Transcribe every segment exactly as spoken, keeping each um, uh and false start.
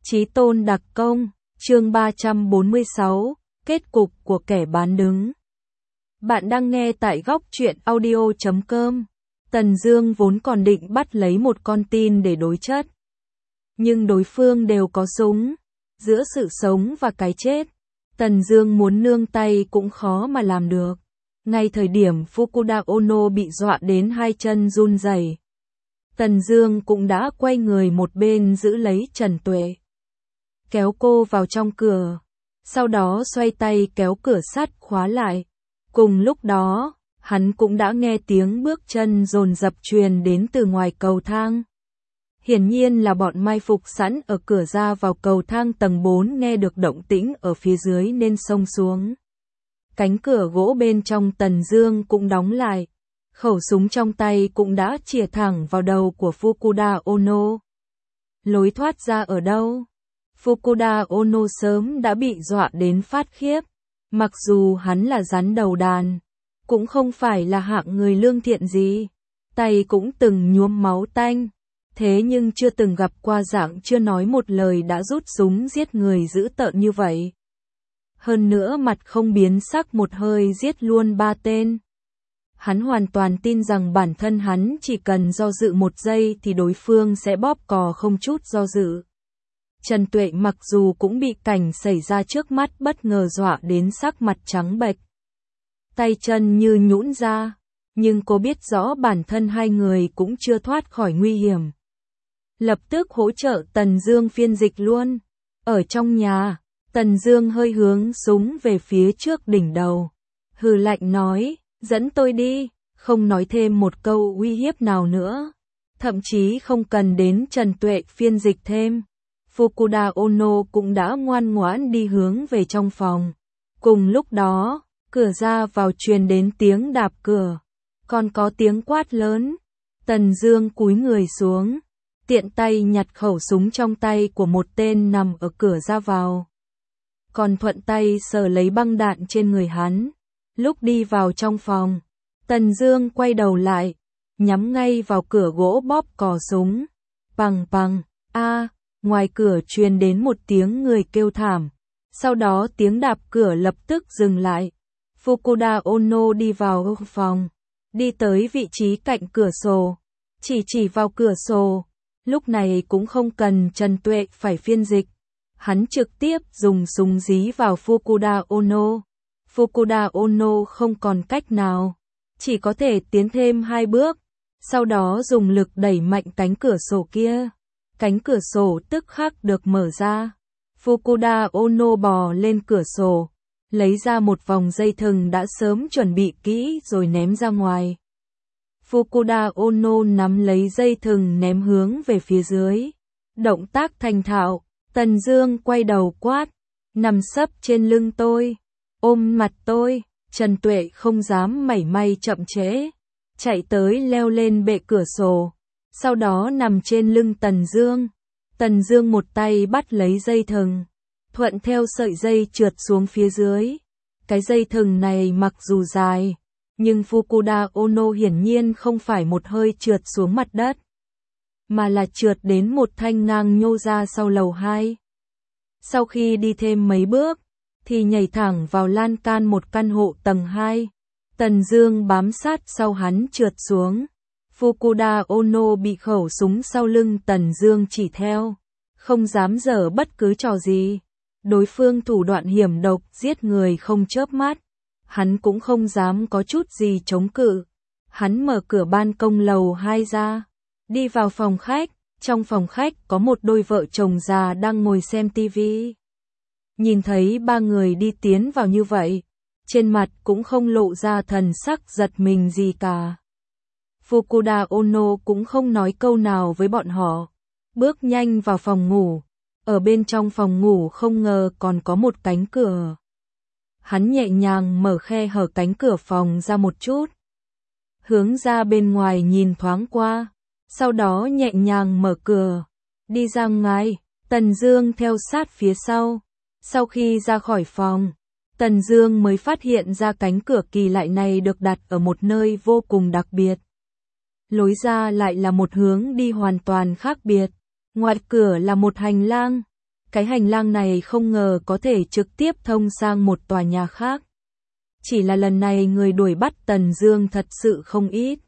Chí tôn đặc công, chương ba trăm bốn mươi sáu, kết cục của kẻ bán đứng. Bạn đang nghe tại góc truyện audio chấm com. Tần Dương vốn còn định bắt lấy một con tin để đối chất. Nhưng đối phương đều có súng. Giữa sự sống và cái chết, Tần Dương muốn nương tay cũng khó mà làm được. Ngay thời điểm Fukuda Ono bị dọa đến hai chân run rẩy, Tần Dương cũng đã quay người một bên giữ lấy Trần Tuệ, kéo cô vào trong cửa, sau đó xoay tay kéo cửa sắt khóa lại. Cùng lúc đó, hắn cũng đã nghe tiếng bước chân dồn dập truyền đến từ ngoài cầu thang. Hiển nhiên là bọn mai phục sẵn ở cửa ra vào cầu thang tầng bốn nghe được động tĩnh ở phía dưới nên xông xuống. Cánh cửa gỗ bên trong Tần Dương cũng đóng lại. Khẩu súng trong tay cũng đã chĩa thẳng vào đầu của Fukuda Ono. Lối thoát ra ở đâu? Fukuda Ono sớm đã bị dọa đến phát khiếp. Mặc dù hắn là rắn đầu đàn, cũng không phải là hạng người lương thiện gì, tay cũng từng nhuốm máu tanh, thế nhưng chưa từng gặp qua dạng chưa nói một lời đã rút súng giết người dữ tợn như vậy. Hơn nữa mặt không biến sắc một hơi giết luôn ba tên. Hắn hoàn toàn tin rằng bản thân hắn chỉ cần do dự một giây thì đối phương sẽ bóp cò không chút do dự. Trần Tuệ mặc dù cũng bị cảnh xảy ra trước mắt bất ngờ dọa đến sắc mặt trắng bệch, tay chân như nhũn ra, nhưng cô biết rõ bản thân hai người cũng chưa thoát khỏi nguy hiểm. Lập tức hỗ trợ Tần Dương phiên dịch luôn. Ở trong nhà, Tần Dương hơi hướng súng về phía trước đỉnh đầu, hừ lạnh nói, dẫn tôi đi, không nói thêm một câu uy hiếp nào nữa, thậm chí không cần đến Trần Tuệ phiên dịch thêm. Fukuda Ono cũng đã ngoan ngoãn đi hướng về trong phòng. Cùng lúc đó, cửa ra vào truyền đến tiếng đạp cửa, còn có tiếng quát lớn. Tần Dương cúi người xuống, tiện tay nhặt khẩu súng trong tay của một tên nằm ở cửa ra vào, còn thuận tay sờ lấy băng đạn trên người hắn. Lúc đi vào trong phòng, Tần Dương quay đầu lại, nhắm ngay vào cửa gỗ bóp cò súng. Pằng pằng, a, ngoài cửa truyền đến một tiếng người kêu thảm, sau đó tiếng đạp cửa lập tức dừng lại. Fukuda Ono đi vào phòng, đi tới vị trí cạnh cửa sổ, chỉ chỉ vào cửa sổ. Lúc này cũng không cần Trần Tuệ phải phiên dịch, hắn trực tiếp dùng súng dí vào Fukuda Ono. Fukuda Ono không còn cách nào, chỉ có thể tiến thêm hai bước, sau đó dùng lực đẩy mạnh cánh cửa sổ kia. Cánh cửa sổ tức khắc được mở ra. Fukuda Ono bò lên cửa sổ, lấy ra một vòng dây thừng đã sớm chuẩn bị kỹ rồi ném ra ngoài. Fukuda Ono nắm lấy dây thừng ném hướng về phía dưới. Động tác thành thạo, Tần Dương quay đầu quát, nằm sấp trên lưng tôi, ôm mặt tôi. Trần Tuệ không dám mảy may chậm trễ, chạy tới leo lên bệ cửa sổ, sau đó nằm trên lưng Tần Dương. Tần Dương một tay bắt lấy dây thừng, thuận theo sợi dây trượt xuống phía dưới. Cái dây thừng này mặc dù dài, nhưng Fukuda Ono hiển nhiên không phải một hơi trượt xuống mặt đất, mà là trượt đến một thanh ngang nhô ra sau lầu hai. Sau khi đi thêm mấy bước, thì nhảy thẳng vào lan can một căn hộ tầng hai. Tần Dương bám sát sau hắn trượt xuống. Fukuda Ono bị khẩu súng sau lưng Tần Dương chỉ theo, không dám giở bất cứ trò gì. Đối phương thủ đoạn hiểm độc giết người không chớp mắt, hắn cũng không dám có chút gì chống cự. Hắn mở cửa ban công lầu hai ra, đi vào phòng khách. Trong phòng khách có một đôi vợ chồng già đang ngồi xem tivi. Nhìn thấy ba người đi tiến vào như vậy, trên mặt cũng không lộ ra thần sắc giật mình gì cả. Fukuda Ono cũng không nói câu nào với bọn họ, bước nhanh vào phòng ngủ. Ở bên trong phòng ngủ không ngờ còn có một cánh cửa. Hắn nhẹ nhàng mở khe hở cánh cửa phòng ra một chút, hướng ra bên ngoài nhìn thoáng qua, sau đó nhẹ nhàng mở cửa, đi ra ngoài. Tần Dương theo sát phía sau. Sau khi ra khỏi phòng, Tần Dương mới phát hiện ra cánh cửa kỳ lạ này được đặt ở một nơi vô cùng đặc biệt. Lối ra lại là một hướng đi hoàn toàn khác biệt. Ngoài cửa là một hành lang, Cái hành lang này không ngờ có thể trực tiếp thông sang một tòa nhà khác. Chỉ là lần này người đuổi bắt Tần Dương thật sự không ít.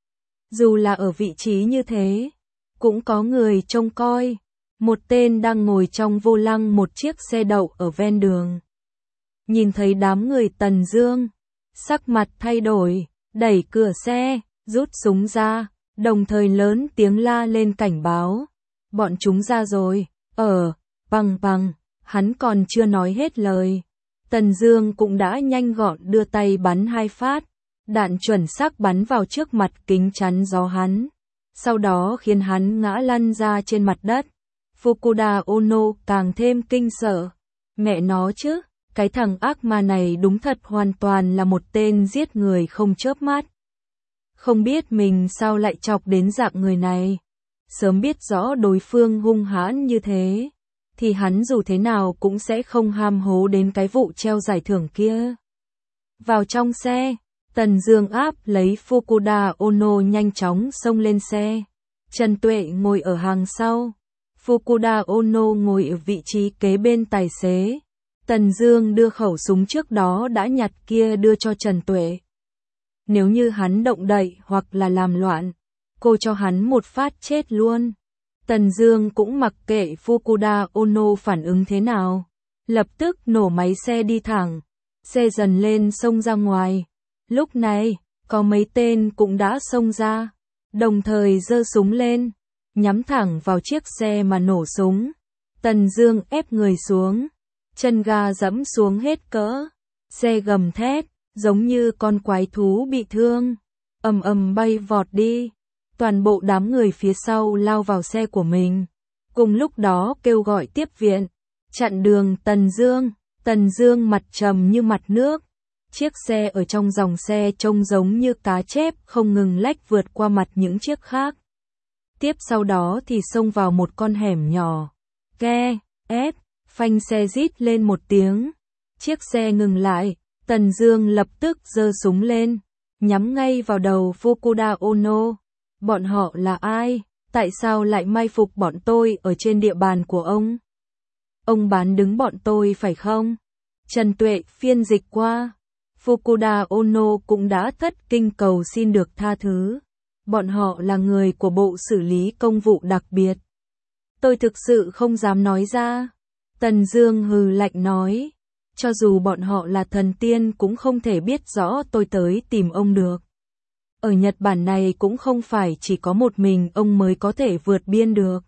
Dù là ở vị trí như thế, cũng có người trông coi. Một tên đang ngồi trong vô lăng một chiếc xe đậu ở ven đường. Nhìn thấy đám người Tần Dương, sắc mặt thay đổi, đẩy cửa xe, rút súng ra, đồng thời lớn tiếng la lên cảnh báo. Bọn chúng ra rồi, ở, bằng bằng, hắn còn chưa nói hết lời. Tần Dương cũng đã nhanh gọn đưa tay bắn hai phát, đạn chuẩn xác bắn vào trước mặt kính chắn gió hắn, sau đó khiến hắn ngã lăn ra trên mặt đất. Fukuda Ono càng thêm kinh sợ. Mẹ nó chứ, cái thằng ác ma này đúng thật hoàn toàn là một tên giết người không chớp mắt. Không biết mình sao lại chọc đến dạng người này. Sớm biết rõ đối phương hung hãn như thế, thì hắn dù thế nào cũng sẽ không ham hố đến cái vụ treo giải thưởng kia. Vào trong xe, Tần Dương áp lấy Fukuda Ono nhanh chóng xông lên xe. Trần Tuệ ngồi ở hàng sau. Fukuda Ono ngồi ở vị trí kế bên tài xế. Tần Dương đưa khẩu súng trước đó đã nhặt kia đưa cho Trần Tuệ. Nếu như hắn động đậy hoặc là làm loạn, cô cho hắn một phát chết luôn. Tần Dương cũng mặc kệ Fukuda Ono phản ứng thế nào, lập tức nổ máy xe đi thẳng, xe dần lên xông ra ngoài. Lúc này, có mấy tên cũng đã xông ra, đồng thời giơ súng lên, nhắm thẳng vào chiếc xe mà nổ súng. Tần Dương ép người xuống, chân ga giẫm xuống hết cỡ, xe gầm thét, giống như con quái thú bị thương, ầm ầm bay vọt đi. Toàn bộ đám người phía sau lao vào xe của mình, cùng lúc đó kêu gọi tiếp viện, chặn đường Tần Dương. Tần Dương mặt trầm như mặt nước, chiếc xe ở trong dòng xe trông giống như cá chép không ngừng lách vượt qua mặt những chiếc khác. Tiếp sau đó thì xông vào một con hẻm nhỏ, ke, ép, phanh xe rít lên một tiếng, chiếc xe ngừng lại. Tần Dương lập tức giơ súng lên, nhắm ngay vào đầu Fukuda Ono. Bọn họ là ai? Tại sao lại mai phục bọn tôi ở trên địa bàn của ông? Ông bán đứng bọn tôi phải không? Trần Tuệ phiên dịch qua. Fukuda Ono cũng đã thất kinh cầu xin được tha thứ. Bọn họ là người của Bộ Xử lý Công vụ đặc biệt. Tôi thực sự không dám nói ra. Tần Dương hừ lạnh nói. Cho dù bọn họ là thần tiên cũng không thể biết rõ tôi tới tìm ông được. Ở Nhật Bản này cũng không phải chỉ có một mình ông mới có thể vượt biên được.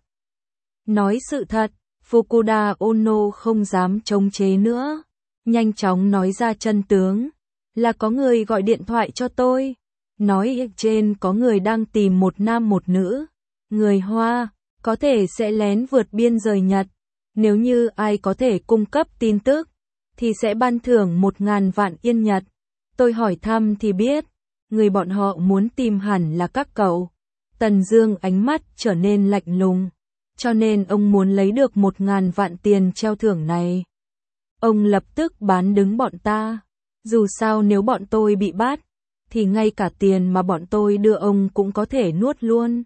Nói sự thật, Fukuda Ono không dám chống chế nữa. Nhanh chóng nói ra chân tướng. Là có người gọi điện thoại cho tôi. Nói trên có người đang tìm một nam một nữ. Người Hoa, có thể sẽ lén vượt biên rời Nhật. Nếu như ai có thể cung cấp tin tức, thì sẽ ban thưởng một ngàn vạn yên Nhật. Tôi hỏi thăm thì biết. Người bọn họ muốn tìm hẳn là các cậu. Tần Dương ánh mắt trở nên lạnh lùng. Cho nên ông muốn lấy được một ngàn vạn tiền treo thưởng này. Ông lập tức bán đứng bọn ta. Dù sao nếu bọn tôi bị bắt, thì ngay cả tiền mà bọn tôi đưa ông cũng có thể nuốt luôn.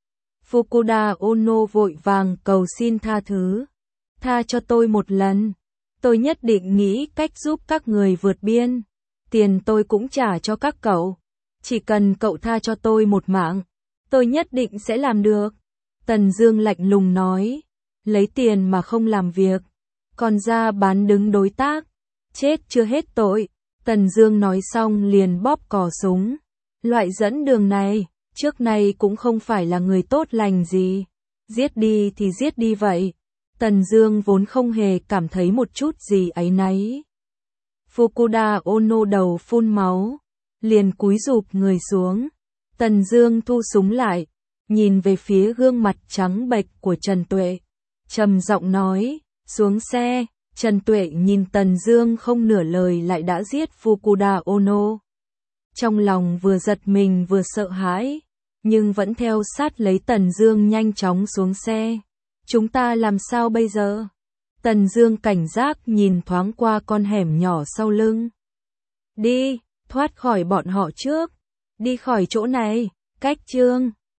Fukuda Ono vội vàng cầu xin tha thứ. Tha cho tôi một lần. Tôi nhất định nghĩ cách giúp các người vượt biên. Tiền tôi cũng trả cho các cậu. Chỉ cần cậu tha cho tôi một mạng, tôi nhất định sẽ làm được. Tần Dương lạnh lùng nói, lấy tiền mà không làm việc, còn ra bán đứng đối tác, chết chưa hết tội. Tần Dương nói xong liền bóp cò súng. Loại dẫn đường này, trước nay cũng không phải là người tốt lành gì. Giết đi thì giết đi vậy. Tần Dương vốn không hề cảm thấy một chút gì áy náy. Fukuda Ono đầu phun máu, liền cúi rụp người xuống. Tần Dương thu súng lại, nhìn về phía gương mặt trắng bệch của Trần Tuệ, trầm giọng nói, xuống xe. Trần Tuệ nhìn Tần Dương không nửa lời lại đã giết Fukuda Ono. Trong lòng vừa giật mình vừa sợ hãi, nhưng vẫn theo sát lấy Tần Dương nhanh chóng xuống xe. Chúng ta làm sao bây giờ? Tần Dương cảnh giác nhìn thoáng qua con hẻm nhỏ sau lưng. Đi, thoát khỏi bọn họ trước. Đi khỏi chỗ này, cách chương.